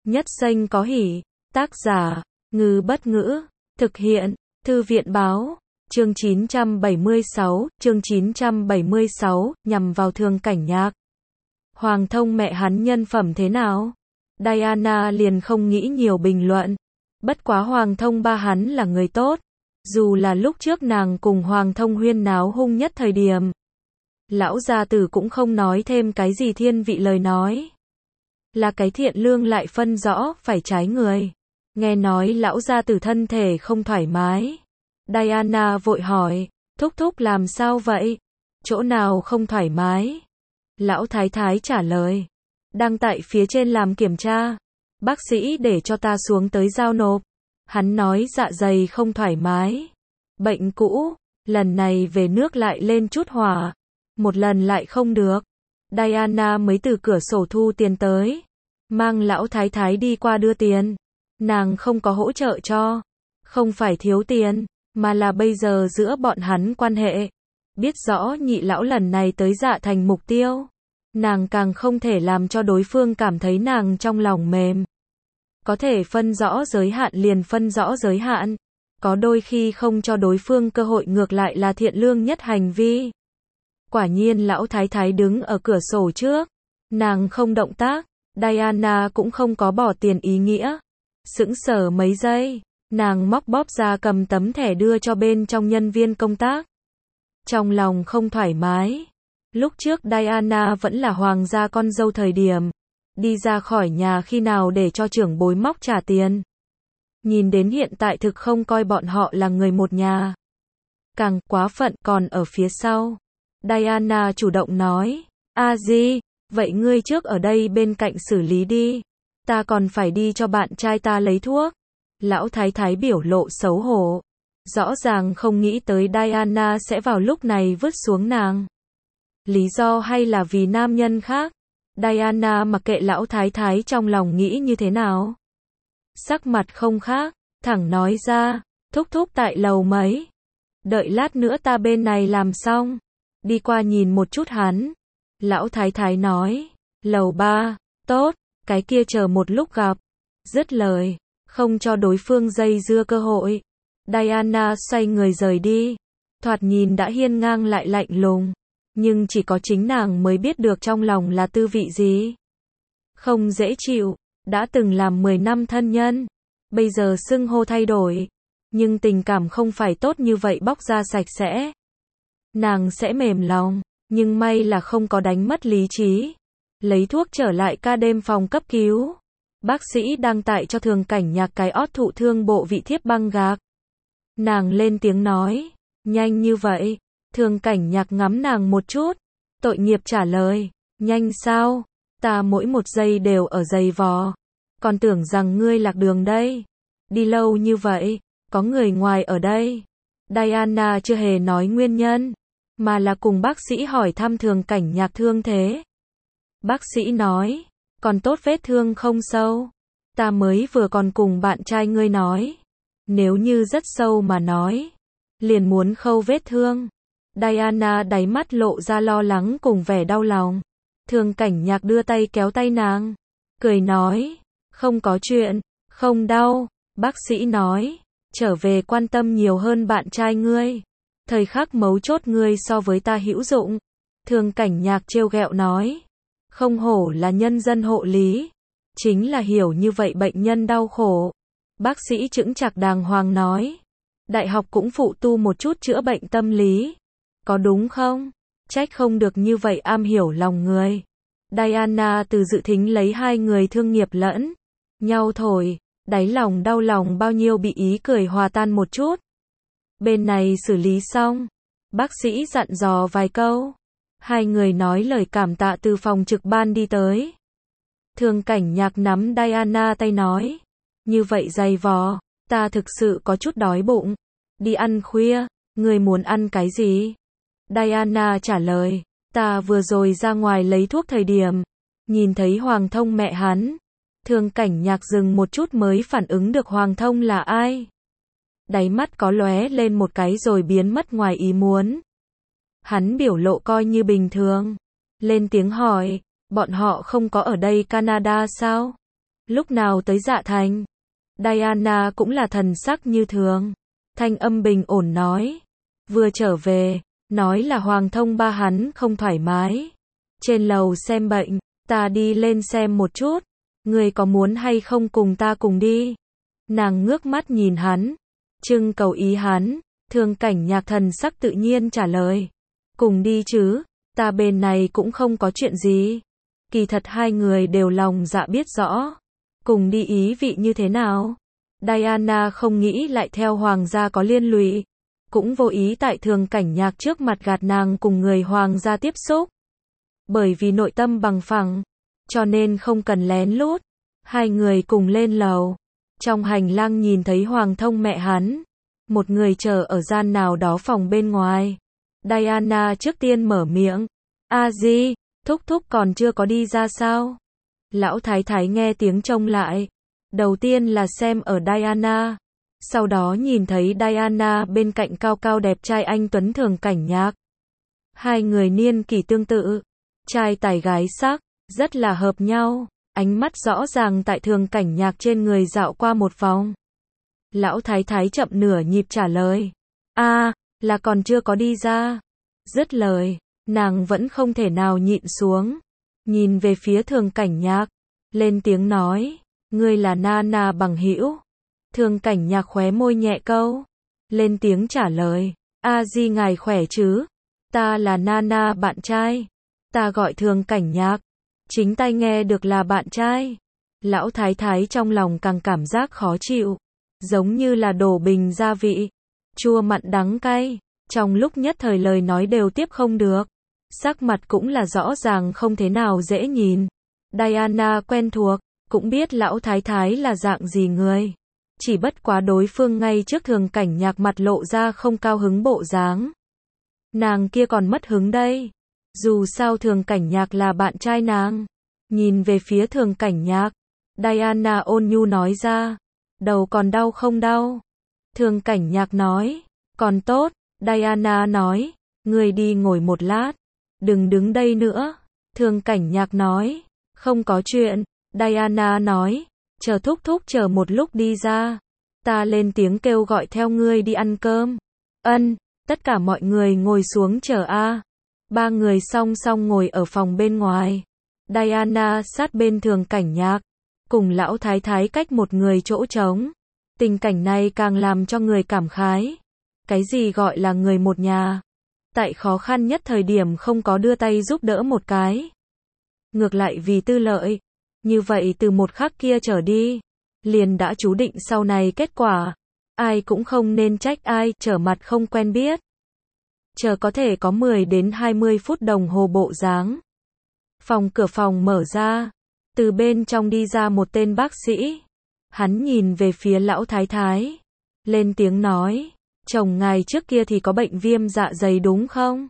Nhất danh có hỷ. Tác giả, Ngư Bất Ngữ. Thực hiện, Thư viện Báo. Chương 976, nhằm vào Thương Cảnh Nhạc. Hoàng Thông mẹ hắn nhân phẩm thế nào? Diana liền không nghĩ nhiều bình luận. Bất quá Hoàng Thông ba hắn là người tốt. Dù là lúc trước nàng cùng Hoàng Thông huyên náo hung nhất thời điểm. Lão gia tử cũng không nói thêm cái gì thiên vị lời nói. Là cái thiện lương lại phân rõ phải trái người. Nghe nói lão gia tử thân thể không thoải mái. Diana vội hỏi, thúc thúc làm sao vậy? Chỗ nào không thoải mái? Lão thái thái trả lời, đang tại phía trên làm kiểm tra. Bác sĩ để cho ta xuống tới giao nộp. Hắn nói dạ dày không thoải mái. Bệnh cũ, lần này về nước lại lên chút hỏa. Một lần lại không được. Diana mới từ cửa sổ thu tiền tới. Mang lão thái thái đi qua đưa tiền. Nàng không có hỗ trợ cho. Không phải thiếu tiền, mà là bây giờ giữa bọn hắn quan hệ. Biết rõ nhị lão lần này tới dạ thành mục tiêu. Nàng càng không thể làm cho đối phương cảm thấy nàng trong lòng mềm. Có thể phân rõ giới hạn liền phân rõ giới hạn. Có đôi khi không cho đối phương cơ hội ngược lại là thiện lương nhất hành vi. Quả nhiên lão thái thái đứng ở cửa sổ trước. Nàng không động tác. Diana cũng không có bỏ tiền ý nghĩa. Sững sờ mấy giây. Nàng móc bóp ra cầm tấm thẻ đưa cho bên trong nhân viên công tác. Trong lòng không thoải mái. Lúc trước Diana vẫn là hoàng gia con dâu thời điểm. Đi ra khỏi nhà khi nào để cho trưởng bối móc trả tiền. Nhìn đến hiện tại thực không coi bọn họ là người một nhà. Càng quá phận còn ở phía sau. Diana chủ động nói, a di, vậy ngươi trước ở đây bên cạnh xử lý đi. Ta còn phải đi cho bạn trai ta lấy thuốc. Lão thái thái biểu lộ xấu hổ. Rõ ràng không nghĩ tới Diana sẽ vào lúc này vứt xuống nàng. Lý do hay là vì nam nhân khác? Diana mặc kệ lão thái thái trong lòng nghĩ như thế nào. Sắc mặt không khác, thẳng nói ra, thúc thúc tại lầu mấy. Đợi lát nữa ta bên này làm xong. Đi qua nhìn một chút hắn. Lão thái thái nói, lầu 3, tốt, cái kia chờ một lúc gặp. Dứt lời, không cho đối phương dây dưa cơ hội. Diana xoay người rời đi. Thoạt nhìn đã hiên ngang lại lạnh lùng. Nhưng chỉ có chính nàng mới biết được trong lòng là tư vị gì. Không dễ chịu, đã từng làm 10 năm thân nhân. Bây giờ xưng hô thay đổi. Nhưng tình cảm không phải tốt như vậy bóc ra sạch sẽ. Nàng sẽ mềm lòng, nhưng may là không có đánh mất lý trí. Lấy thuốc trở lại ca đêm phòng cấp cứu. Bác sĩ đang tại cho Thường Cảnh Nhạc cái ót thụ thương bộ vị thiếp băng gạc. Nàng lên tiếng nói, nhanh như vậy. Thường Cảnh Nhạc ngắm nàng một chút. Tội nghiệp trả lời, nhanh sao? Ta mỗi một giây đều ở giày vò. Còn tưởng rằng ngươi lạc đường đây. Đi lâu như vậy, có người ngoài ở đây. Diana chưa hề nói nguyên nhân, mà là cùng bác sĩ hỏi thăm Thường Cảnh Nhạc thương thế. Bác sĩ nói, còn tốt vết thương không sâu. Ta mới vừa còn cùng bạn trai ngươi nói. Nếu như rất sâu mà nói, liền muốn khâu vết thương. Diana đáy mắt lộ ra lo lắng cùng vẻ đau lòng. Thường Cảnh Nhạc đưa tay kéo tay nàng. Cười nói, không có chuyện, không đau. Bác sĩ nói, trở về quan tâm nhiều hơn bạn trai ngươi. Thời khắc mấu chốt ngươi so với ta hữu dụng. Thường Cảnh Nhạc trêu ghẹo nói, không hổ là nhân dân hộ lý. Chính là hiểu như vậy bệnh nhân đau khổ. Bác sĩ chững chạc đàng hoàng nói, đại học cũng phụ tu một chút chữa bệnh tâm lý. Có đúng không? Trách không được như vậy am hiểu lòng người. Diana từ dự thính lấy hai người thương nghiệp lẫn nhau thổi. Đáy lòng đau lòng bao nhiêu bị ý cười hòa tan một chút. Bên này xử lý xong. Bác sĩ dặn dò vài câu. Hai người nói lời cảm tạ từ phòng trực ban đi tới. Thường Cảnh Nhạc nắm Diana tay nói. Như vậy dày vò, ta thực sự có chút đói bụng. Đi ăn khuya, người muốn ăn cái gì? Diana trả lời, ta vừa rồi ra ngoài lấy thuốc thời điểm. Nhìn thấy Hoàng Thông mẹ hắn. Thường Cảnh Nhạc dừng một chút mới phản ứng được Hoàng Thông là ai. Đáy mắt có lóe lên một cái rồi biến mất ngoài ý muốn. Hắn biểu lộ coi như bình thường. Lên tiếng hỏi, bọn họ không có ở đây Canada sao? Lúc nào tới Dạ Thành? Diana cũng là thần sắc như thường. Thanh âm bình ổn nói. Vừa trở về, nói là Hoàng Thông ba hắn không thoải mái. Trên lầu xem bệnh, ta đi lên xem một chút. Người có muốn hay không cùng ta cùng đi? Nàng ngước mắt nhìn hắn, trưng cầu ý hắn. Thương Cảnh Nhạc thần sắc tự nhiên trả lời. Cùng đi chứ, ta bên này cũng không có chuyện gì. Kỳ thật hai người đều lòng dạ biết rõ. Cùng đi ý vị như thế nào? Diana không nghĩ lại theo hoàng gia có liên lụy. Cũng vô ý tại Thương Cảnh Nhạc trước mặt gạt nàng cùng người hoàng gia tiếp xúc. Bởi vì nội tâm bằng phẳng, cho nên không cần lén lút. Hai người cùng lên lầu. Trong hành lang nhìn thấy Hoàng Thông mẹ hắn. Một người chờ ở gian nào đó phòng bên ngoài. Diana trước tiên mở miệng. A Di, thúc thúc còn chưa có đi ra sao? Lão thái thái nghe tiếng trông lại. Đầu tiên là xem ở Diana. Sau đó nhìn thấy Diana bên cạnh cao cao đẹp trai anh tuấn Thương Cảnh Nhạc. Hai người niên kỷ tương tự. Trai tài gái sắc, rất là hợp nhau. Ánh mắt rõ ràng tại Thương Cảnh Nhạc trên người dạo qua một vòng. Lão thái thái chậm nửa nhịp trả lời. Là còn chưa có đi ra. Dứt lời, nàng vẫn không thể nào nhịn xuống. Nhìn về phía Thương Cảnh Nhạc. Lên tiếng nói. Ngươi là Nana bằng hữu. Thương Cảnh Nhạc khóe môi nhẹ câu. Lên tiếng trả lời. A Di ngài khỏe chứ? Ta là Nana bạn trai. Ta gọi Thương Cảnh Nhạc. Chính tai nghe được là bạn trai. Lão thái thái trong lòng càng cảm giác khó chịu. Giống như là đổ bình gia vị. Chua mặn đắng cay. Trong lúc nhất thời lời nói đều tiếp không được. Sắc mặt cũng là rõ ràng không thế nào dễ nhìn. Diana quen thuộc, cũng biết lão thái thái là dạng gì người. Chỉ bất quá đối phương ngay trước Thương Cảnh Nhạc mặt lộ ra không cao hứng bộ dáng. Nàng kia còn mất hứng đây. Dù sao Thương Cảnh Nhạc là bạn trai nàng. Nhìn về phía Thương Cảnh Nhạc. Diana ôn nhu nói ra. Đầu còn đau không đau? Thương Cảnh Nhạc nói. Còn tốt. Diana nói. Ngươi đi ngồi một lát. Đừng đứng đây nữa. Thương Cảnh Nhạc nói. Không có chuyện. Diana nói. Chờ thúc thúc chờ một lúc đi ra. Ta lên tiếng kêu gọi theo ngươi đi ăn cơm. Ân. Tất cả mọi người ngồi xuống chờ a. Ba người song song ngồi ở phòng bên ngoài. Diana sát bên Thương Cảnh Nhạc. Cùng lão thái thái cách một người chỗ trống. Tình cảnh này càng làm cho người cảm khái. Cái gì gọi là người một nhà? Tại khó khăn nhất thời điểm không có đưa tay giúp đỡ một cái. Ngược lại vì tư lợi. Như vậy từ một khắc kia trở đi. Liền đã chú định sau này kết quả. Ai cũng không nên trách ai trở mặt không quen biết. Chờ có thể có 10 đến 20 phút đồng hồ bộ dáng. Cửa phòng mở ra. Từ bên trong đi ra một tên bác sĩ. Hắn nhìn về phía lão thái thái. Lên tiếng nói. Chồng ngài trước kia thì có bệnh viêm dạ dày đúng không?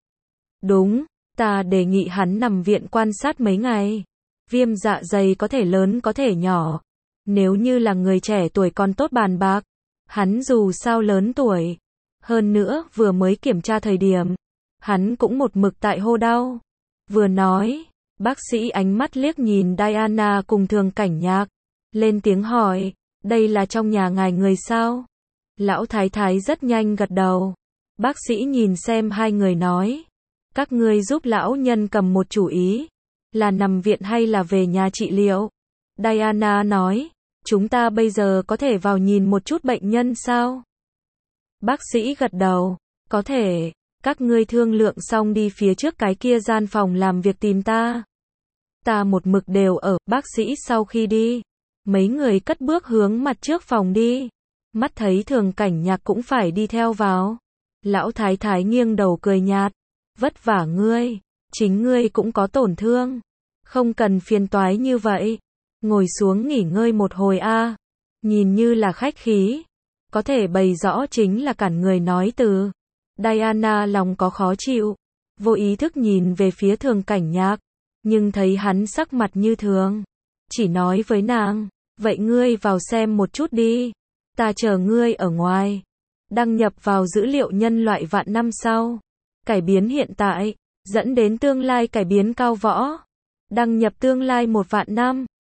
Đúng, ta đề nghị hắn nằm viện quan sát mấy ngày. Viêm dạ dày có thể lớn có thể nhỏ. Nếu như là người trẻ tuổi còn tốt bàn bạc. Hắn dù sao lớn tuổi. Hơn nữa vừa mới kiểm tra thời điểm. Hắn cũng một mực tại hô đau. Vừa nói, bác sĩ ánh mắt liếc nhìn Diana cùng Thương Cảnh Nhạc. Lên tiếng hỏi, đây là trong nhà ngài người sao? Lão thái thái rất nhanh gật đầu. Bác sĩ nhìn xem hai người nói. Các ngươi giúp lão nhân cầm một chủ ý. Là nằm viện hay là về nhà trị liệu? Diana nói. Chúng ta bây giờ có thể vào nhìn một chút bệnh nhân sao? Bác sĩ gật đầu. Có thể. Các ngươi thương lượng xong đi phía trước cái kia gian phòng làm việc tìm ta. Ta một mực đều ở. Bác sĩ sau khi đi. Mấy người cất bước hướng mặt trước phòng đi. Mắt thấy Thương Cảnh Nhạc cũng phải đi theo vào. Lão thái thái nghiêng đầu cười nhạt. Vất vả ngươi. Chính ngươi cũng có tổn thương. Không cần phiền toái như vậy. Ngồi xuống nghỉ ngơi một hồi a. Nhìn như là khách khí. Có thể bày rõ chính là cản người nói từ. Diana lòng có khó chịu. Vô ý thức nhìn về phía Thương Cảnh Nhạc. Nhưng thấy hắn sắc mặt như thường. Chỉ nói với nàng. Vậy ngươi vào xem một chút đi. Ta chờ ngươi ở ngoài. Đăng nhập vào dữ liệu nhân loại vạn năm sau. Cải biến hiện tại. Dẫn đến tương lai cải biến cao võ. Đăng nhập tương lai 1 vạn năm.